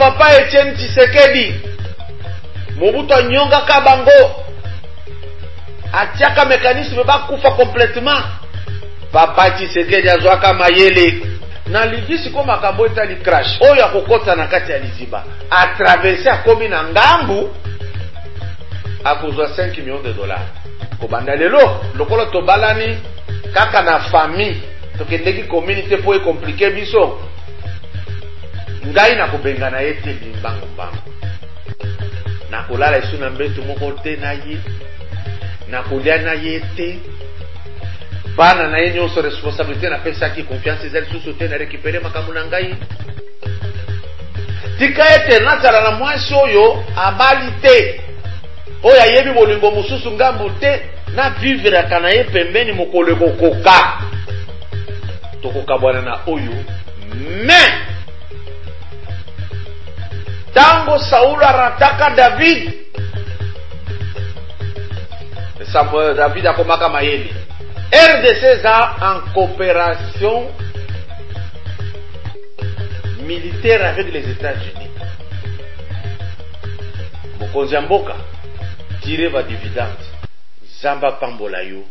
papa Etienne Tshisekedi Mobutu anyonga kabango atiaka mécanisme bakufa complètement. Papa Tshisekedi azwaka mayele na livisi ko makambo etali crash oyo akokota na kati ya liziba a traverser akomi na ngambu akozwa 5 millions de dollars ko banda lelo lokolo tobalani kaka na famille tokendeki communauté po e compliquer biso ngai na kubenga na yete limbango mbango na kulala isu na mbetu moko te na ye na kulia na yete bana na yenyo so responsabilité na pesa ki confiance zeli sous soutien na récupérer makambo na ngai tika ete na tsala na mwasi oyo abali te oya yebi bolingo mususu ngambu te na vivre kana ye pembeni mokolo kokoka tokoka bwana na oyo mais tango Saul arataka David Samuel David akomaka mayele RDC en coopération militaire avec les États-Unis. Mokonzi mboka tire va dividende. Zamba pambola yo.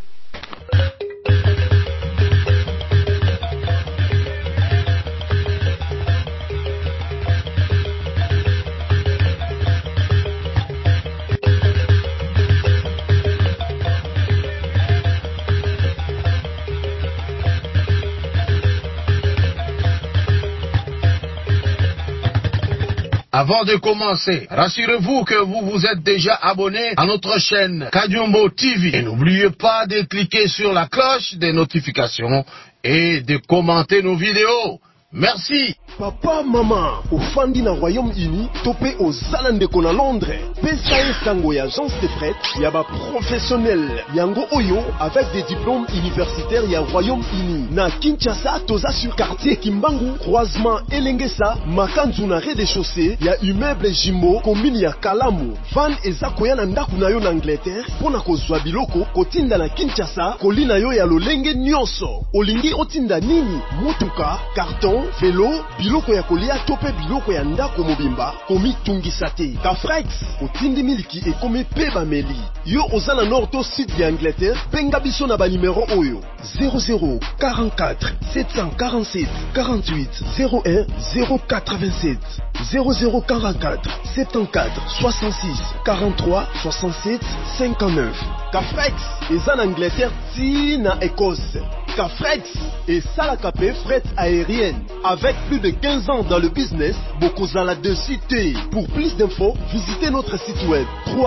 Avant de commencer, rassurez-vous que vous vous êtes déjà abonné à notre chaîne Kadiombo TV. Et n'oubliez pas de cliquer sur la cloche des notifications et de commenter nos vidéos. Merci. Papa, maman, au Fandi na Royaume-Uni, topé aux Zalandeko na Londres. PSAE Sango ya agence de prête, yaba professionnel. Yango Oyo, avec des diplômes universitaires ya Royaume-Uni. Na Kinshasa, toza sur quartier Kimbangu, croisement Elengesa, Makanzu na rez-de-chaussée, ya immeuble Jimbo, commune ya Kalamu. Van eza koya na ndaku na yo na Angleterre, pona kozwa biloko, kotinda na Kinshasa, kolina yo ya lolenge nyonso. Olingi otinda nini? Mutuka, carton, vélo, biloko ya kolia tope biloko ya ndako mobimba komi tungisa te. Kafrex otindi miliki ekomi pe bameli. Yo oza na nord to sud ya Angleterre, benga biso na ba numero oyo 0044 747 48 01 087 0044 74 66 43 67 59. Kafrex eza na Angleterre ti na Écosse. Kafrex et Salakapé fret aérienne. Avec plus de 15 ans dans le business, Bokozala de cité. Pour plus d'infos, visitez notre site web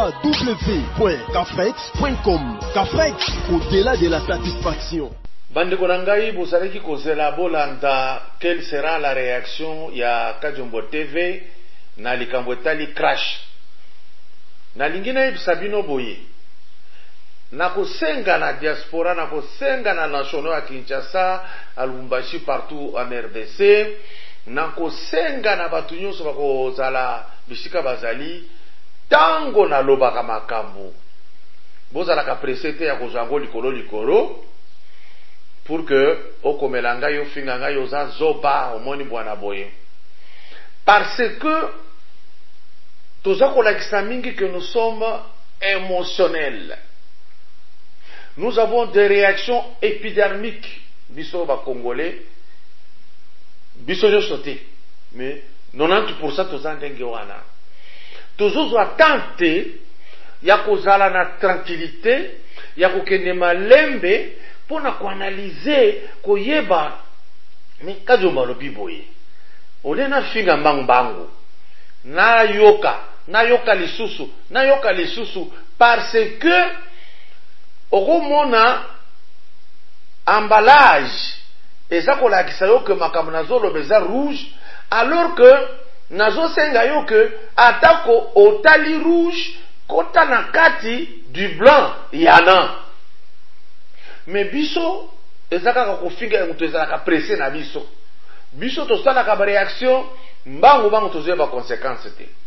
www.kafrex.com. Kafrex, au-delà de la satisfaction. Bande konangai bozalaki kozela bolanda quelle sera la réaction ya Kadiombo TV na likambo etali crash. Na lingina ibisabino boye. Na kosenga na diaspora, na kosenga na nationaux à Kinshasa, à Lubumbashi, partout en RDC, na kosenga na batu nyonso bakozala bisika bazali tango na lobaka makambo bozala ka presete ya kozango likolo pour que okomelanga yo finganga yo za zoba omoni bwana boye parce que toza kolakisa mingi que nous sommes émotionnels. Nous avons des réactions épidermiques, biso ba congolais, biso yo sauté, mais 90% toza ndenge wana. Tozo attente ya kozala na tranquillité, ya kokende malembe pona koanalyser koyeba mais Kadiombo lobi boye. Ole na finga mbangu na yoka lisusu parce que okomona emballage eza kolakisa yo que makambo nazolo beza rouge alors que nazo senga yo que atako otali rouge kota na kati du blanc yana mais biso eza kaka kofinga mutu eza ka pressé na biso to sala ka réaction mbangu tozoya ba conséquences te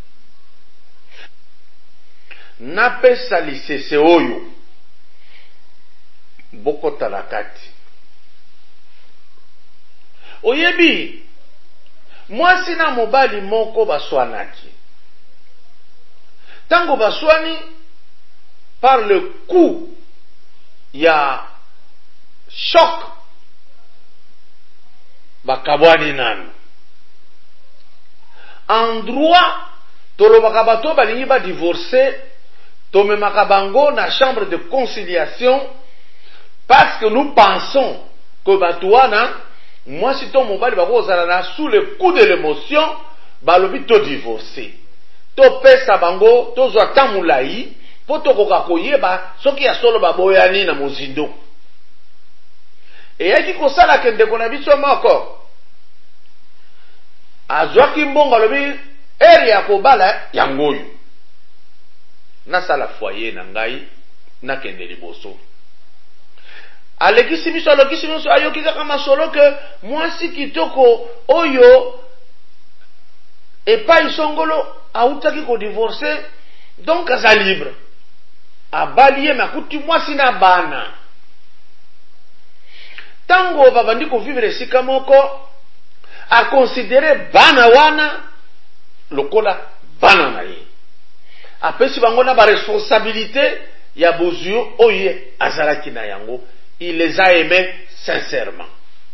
na pesa lisese oyo bokota la kati oyebi mwasi na mobali moko baswanaki. Tango baswani, par le coup ya choc, bakabwani nanu. En droit, tolobaka bato balingi ba divorcer, tomemaka bango na chambre de conciliation, parce que nous pensons que bato wana, moi si ton mobali bako ozala sous le coup de l'émotion, balobi to divorcer. To pesa bango, to zwa tamulai, po to koka koyeba, soki ya solo baboyani na mozindo. E yaki kosala kende kona biso moko. Azwaki mbongo alobi, eri ya kobala yangoyu. Nasala foyer na ngai, na kende liboso. Alekisi biso, ayoki kaka masolo ke, mwasi kitoko, oyo, epa isongolo, autaki ko divorcer, donc aza libre. Abaliye makuti mwasi na bana. Tango babandi ko vivre sika moko, a considérer bana wana lokola bana na ye. Apesi bango na ba responsabilité ya bozio oye azalaki na yango. Il les a aimés sincèrement.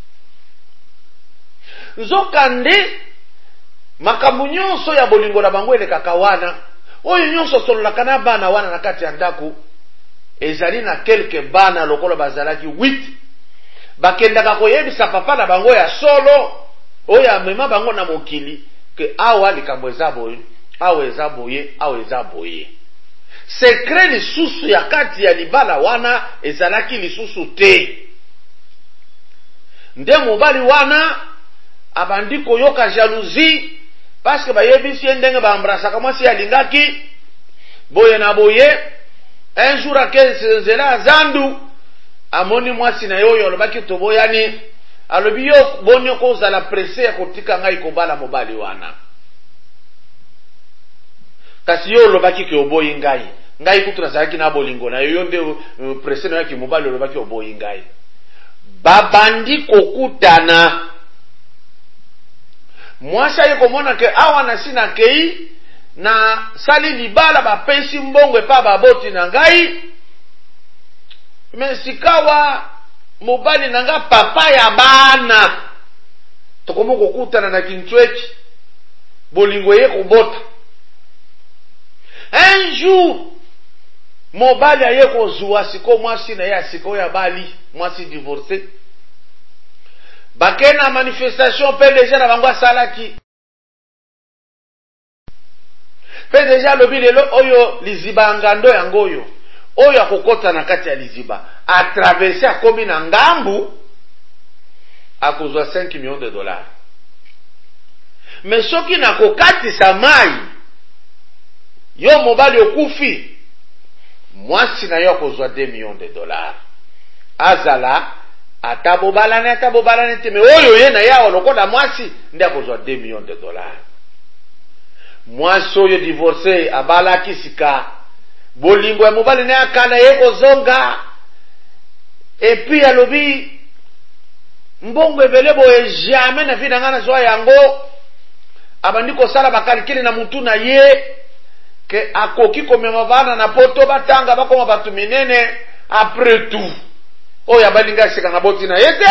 Nzokande makambo nyonso ya bolingo na bango elekaka wana, oyo nyonso sololaka na bana wana na kati ya ndako, ezali na quelque bana lokola bazalaki 8, bakendaka koyebisa papa na bango ya solo, oyo amema bango na mokili, ke awa likambo eza boye, awa eza boye, awa eza boye. Secret lisusu ya kati ya libala wana ezalaki lisusu te. Nde mobali wana abandi koyoka jalousie, parce que bayebisi ndenge baambrasaka mwasi alingaki, boye na boye, un jour akezela azandu, amoni mwasi na yoyo alobaki toboyani, alobi yo boni kozala presse ya kotika ngai kobala mobali wana. Kasi yo lobaki ke oboyi ngai kutu nazalaki na bolingo na yo nde presse na yaki mobali lobaki oboyi ngai. Babandi kokutana. Mwasi aye komona ke awa na sina kei na sali libala bapesi mbongo epa baboti na ngai. Mesikawa mobali na nga papa ya bana. Tokomo kokutana na kinchweki. Bolingo ye kobota. Un jour, mobali aye kozua siko mwasi na ya siko ya bali, mwasi divorcé. Bakena manifestation pe deja na bango salaki. Pe deja lobi lelo oyo liziba ngando yango oyo. Oyo akokota na kati ya liziba. A traverser akomi na ngambu, akozwa 5 millions de dollars. Mais soki na kokati sa mai, yo mobali okufi, mwasi na yo akozwa 2 millions de dollars. Azala, atabobalane te, me oyo ye na ya lokola mwasi, ndi akozwa 2 millions de dollars. Mwasi oyo divorcé, abala kisika, bolingo ya mobali na ya kala ye kozonga, epi alobi, mbongo ebele boye jamais na vi na nga na zwa yango, abandi kosala bakalikili na mutu na ye, ke akoki komema bana na poto batanga bakoma batu minene après tout. Oyo abalinga seka na boti na yete.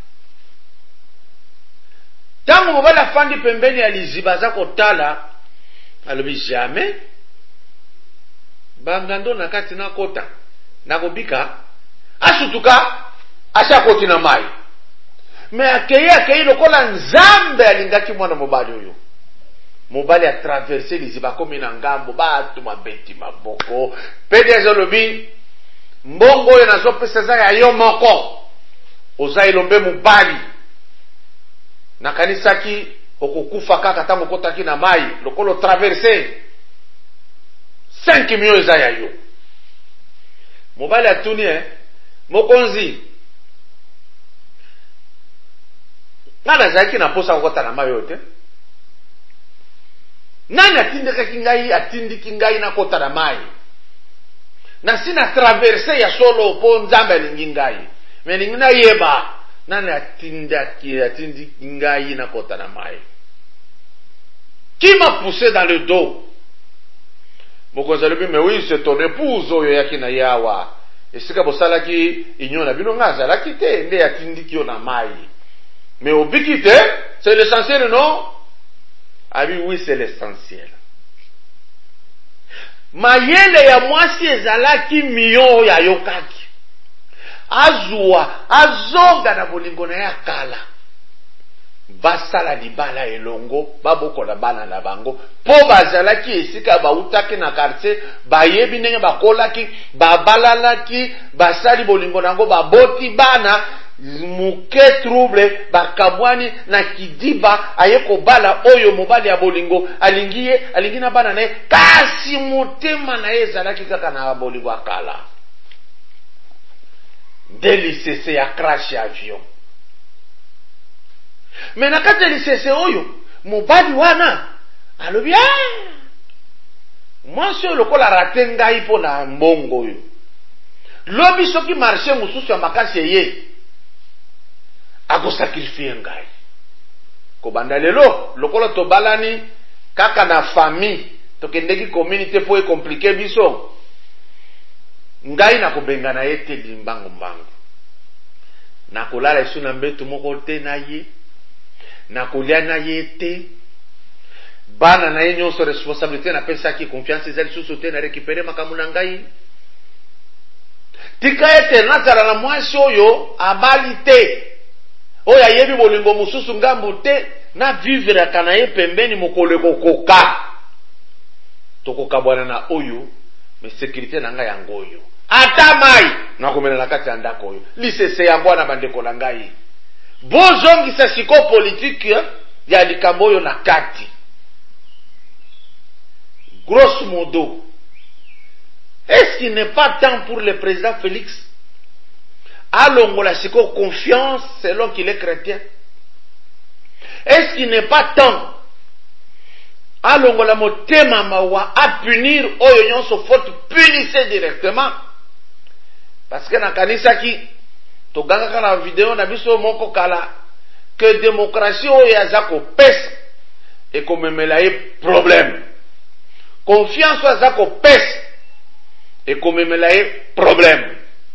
Tango mobala fandi pembeni ya liziba za kotala, alobi jamais bangando na kati na kota na kobika asutuka asha koti na mai. Me akeye lokola nzambe alingaki mwana mobali oyo. Mobali a traversé liziba komi na ngambo batu mabeti maboko. Pedezo lobi mbongo oyo nazopesa za ya yo moko. Oza ilombe mobali. Na kanisaki okokufa kaka tango kotaki na mai lokolo traversé 5 millions za ya yo. Mobali atuni mokonzi. Nana zaki na posa kokota na mai yote. Nani atindiki ngai na kota na mai? Na sina traverse ya solo po nzambe alingi ngai. Meningi na yeba. Nani atindiki ngai na kota na mai? Qui m'a poussé dans le dos? Mokonzalobi, mais oui, c'est ton épouse, Oyoyaki na yawa. Et c'est comme ça qui ignon la bilonga, la quitté, nde atindi ki na mai. Mais au bikité, c'est l'essentiel, non? Ah oui, c'est l'essentiel. Mayele ya mwasi ezalaki miyo ya yokaki. Azua, azonga na bolingo na ya kala. Basala libala elongo, babokola bana na bango. Po bazalaki esika bautaki na quartier, bayebi ndenge bakolaki, babalalaki, basali bolingo nango baboti bana, muke trouble, bakabwani na kidiba, ayeko bala oyo mobali ya bolingo, alingi na bana nae, kasi motema na ye ezalaki kaka na bolingo akala. Delisese ya crash ya avion. Mais na kati lisese oyo, mobali wana, alobi, mwasi oyo lokola rate ngai po na mbongo oyo. Lobi soki marché mususu ya makasi eye, ako sakrifie ngai. Kobanda lelo, lokola tobalani, kaka na famille, tokendeki community po e komplike biso. Ngai na kobenga na ete limbango mbango. Na kolala isu na mbetu moko te na ye. Na kolia na ye te. Bana na ye nyonso responsabilité na pesa ki confiance ezali susu te na récupérer makambo na ngai. Tika ete nazala na mwasi oyo abali te. Oyo ayebi bolingo mususu ngambu te na vivre kana ye pembeni mokolo kokoka. Tokoka bwana na oyo me sécurité na ngai yango oyo. Ata mai na komela na kati ya ndako oyo. Lisese ya bwana bandeko na ngai. Bozongi sa siko politique ya likambo oyo na kati. Grosso modo, est-ce qu'il n'est pas temps pour le président Félix à longola siko confiance selon qu'il est chrétien? Est-ce qu'il n'est pas temps à longola motema mawa à punir oyo nyonso faute punissez directement? Parce que na kanisa ki to ganga na vidéo na biso moko kala que démocratie oyo yazako pesa et komemela ye problème. Confiance yazako pesa et komemela ye problème.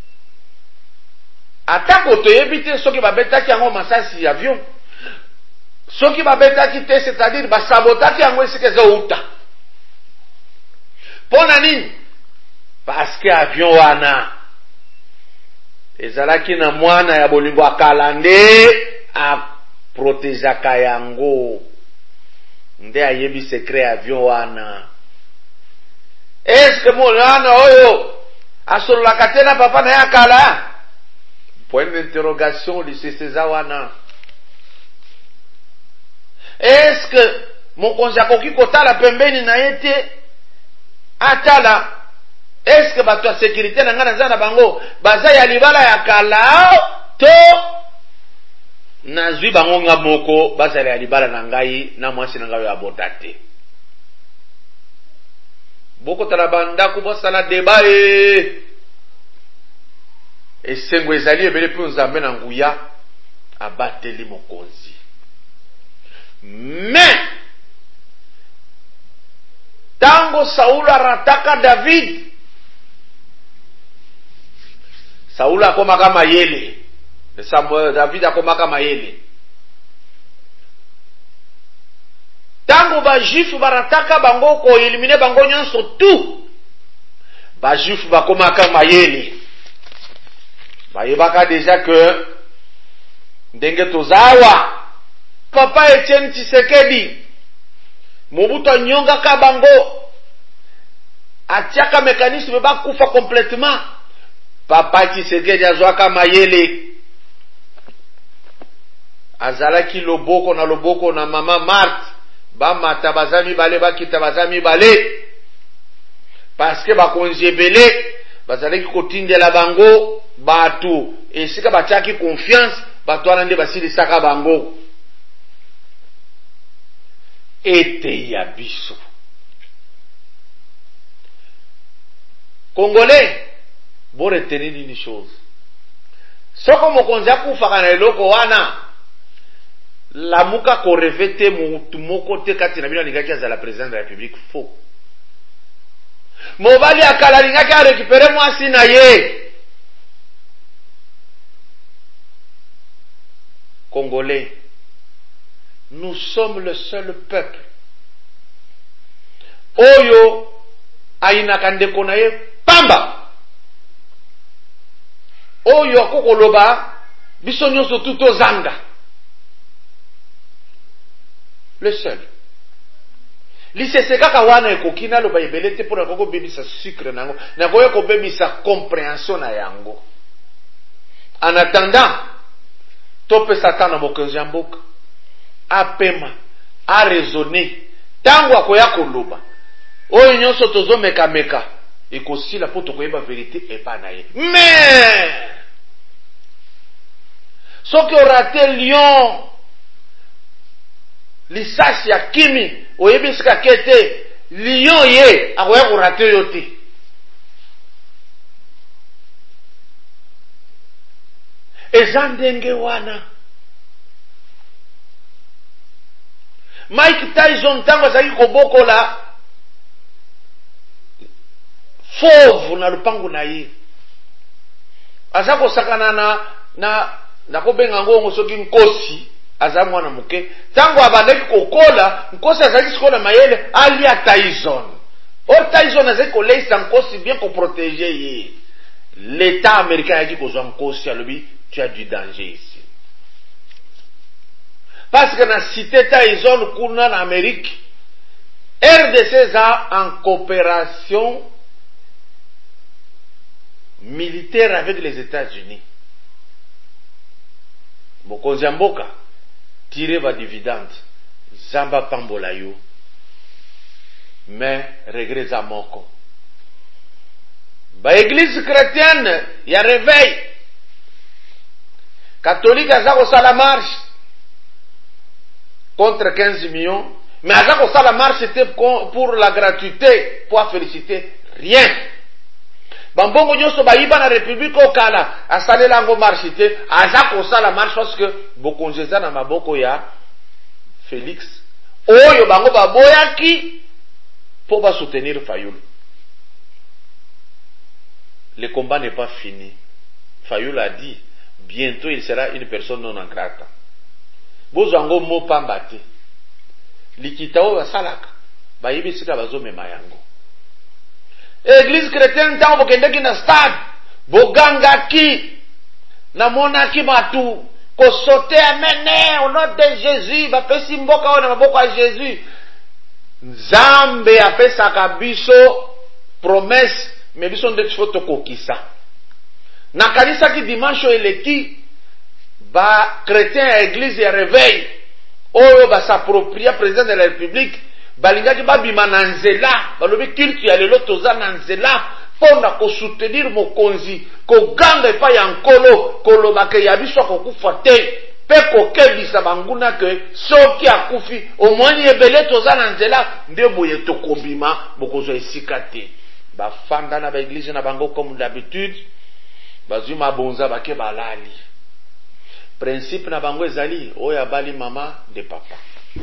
Atako to yebite soki babetaki yango masasi avion. Soki babetaki te, c'est-à-dire basabotaki yango esika ezouta. Pona nini? Parce que avion wana ezalaki na mwana ya bolingo akalande a protejaka yango. Nde ayebi secret avion wana. Est-ce que mwana oyo asololaka te na papa na ya kala? Point d'interrogation liseseza wana. Est-ce que mokonzi akoki kotala pembeni na yete atala? Est-ce que bato ya sécurité na nga naza na bango baza ya libala ya kala to nazwi bango nga moko bazala ya libala na ngai na mwasi na ngai ya bota te? Boko tala bandako basala débat esengo ezali ebele mpe nzambe na nguya abateli mokonzi. Mais tango Saul arataka David, Saul akomaka mayele, David akomaka mayele. Tango ba juif barataka bango ko eliminer bango nyonso tout, ba juif bakomaka mayele. Bayebaka déjà que ndenge tozawa Papa Etienne Tshisekedi Mobutu nyonga ka bango atiaka mécanisme bakufa complètement. Papa Tshisekedi azwaka mayele azalaki loboko na mama Marthe bamata bazami bale bakita bazami bale parce que bakonzi ebele bazalaki kotindela bango batu esika batiaki confiance batu wana nde basilisaka bango. Ete ya biso Congolais, bon retenir une chose. Soko mokonzi akufaka na eloko wana, la muka ko revete moko te kati na bino lingaki azala président de la République faux. Mobali akala lingaki a récupérer mwasi na ye. Congolais, nous sommes le seul peuple oyo ainaka ndeko na ye pamba oyo akokoloba biso nyonso tuto zanga. Le seul. Lisese kaka wana ekoki na loba ebele te mpona koko bebisa sucre nango na koya ko bebisa compréhension na yango. En attendant tope Satan na mokonzi ya mboka apema a raisonner tango akoya koloba oyo nyonso tozo meka meka ekosila po tokoyeba vérité epa na ye. Mais soki orate lion lisasi ya kimi oyebisika kete lion ye akoya korate yo te. Eza ndenge wana Mike Tyson tango azaki kobokola fauve na lupango na ye aza kosakana na kobenga ngongo soki nkosi aza mwana muke tango abandaki kokola nkosi azaki sikola mayele alia Tyson. Or Tyson azaki koleisa nkosi bien ko protéger ye. L'état américain a dit kozwa nkosi alobi tu as du danger ici. Parce que dans la cité Tyson kuna en Amérique, RDC a en coopération militaire avec les États-Unis. Mokonzi mboka tirer va dividende zamba pambola yo. Mais regret za moko. Ba église chrétienne ya réveil. Catholique aza ko sala marche contre 15 millions, mais aza ko sala marche c'était pour la gratuité, pour féliciter rien. Bambongo nyoso bayiba na République okala asalela ngo marche te aza ko sala marche parce que bokonjeza na maboko ya Félix oyo bango baboyaki pour ba soutenir Fayoul. Le combat n'est pas fini. Fayoul a dit bientôt il sera une personne non grata. Bozango mo pambate. Likitao basalaka. Bayibisika bazomema yango. Église chrétienne tango bokendeki na stade. Bogangaki. Na monaki matu. Ko sote amene au nom de Jésus. Bapesi mboka wana maboko ya Jésus. Nzambe apesa kabiso promesse. Mais biso nde foto kokisa. Na kanisa ki dimanche eleki ba chrétien ya église ya réveil oyo ba s'appropria président de la République balingaki babima na nzela balobi culte ya lelo toza na nzela pona ko soutenir mokonzi ko ganga epa ya nkolo koloba ke ya biso kokufa te pe kokebisa banguna ke soki akufi omoni ebele toza na nzela nde boye tokobima bokozo esika te bafanda na ba église na bango comme d'habitude bazuma bonza bake balali principe na bango ezali oya bali mama de papa.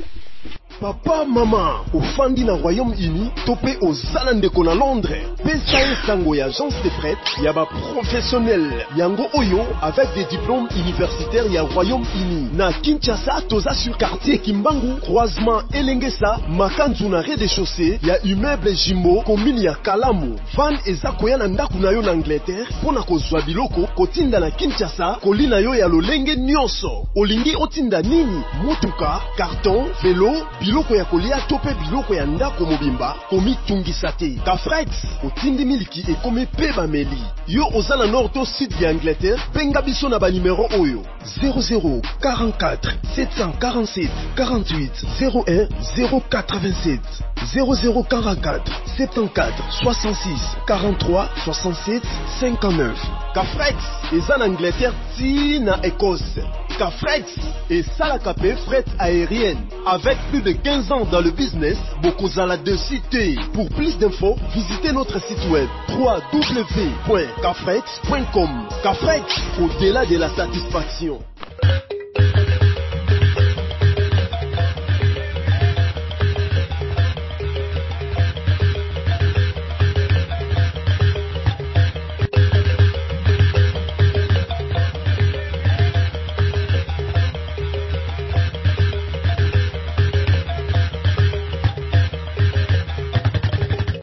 Papa, maman, au fandi na Royaume-Uni, topé aux Zalandeko na Londres. PSAE Sango ya agence de prêt, yaba professionnel. Yango Oyo, avec des diplômes universitaires ya Royaume-Uni. Na Kinshasa, toza sur quartier Kimbangu, croisement Elengesa, Makanzu na rez-de-chaussée, ya immeuble Jimbo, commune ya Kalamu. Van eza koya na ndaku na yo na Angleterre, pona kozwa biloko, kotinda na Kinshasa, kolina yo ya lolenge nyonso. Olingi otinda nini? Motuka, carton, vélo, biloko ya kolia tope biloko ya ndako mobimba komi tungisa te. Kafrex otindi miliki ekomi pe bameli. Yo ozala nord to sud ya Angleterre, benga biso na ba numéro oyo 00 44 747 48 01 087 00 44 74 66 43 67 59. Kafrex eza na Angleterre ti na Écosse. Kafrex et Salakape fret aérienne. Avec plus de 15 ans dans le business, Bokozala de cité. Pour plus d'infos, visitez notre site web www.kafrex.com. Kafrex, au-delà de la satisfaction.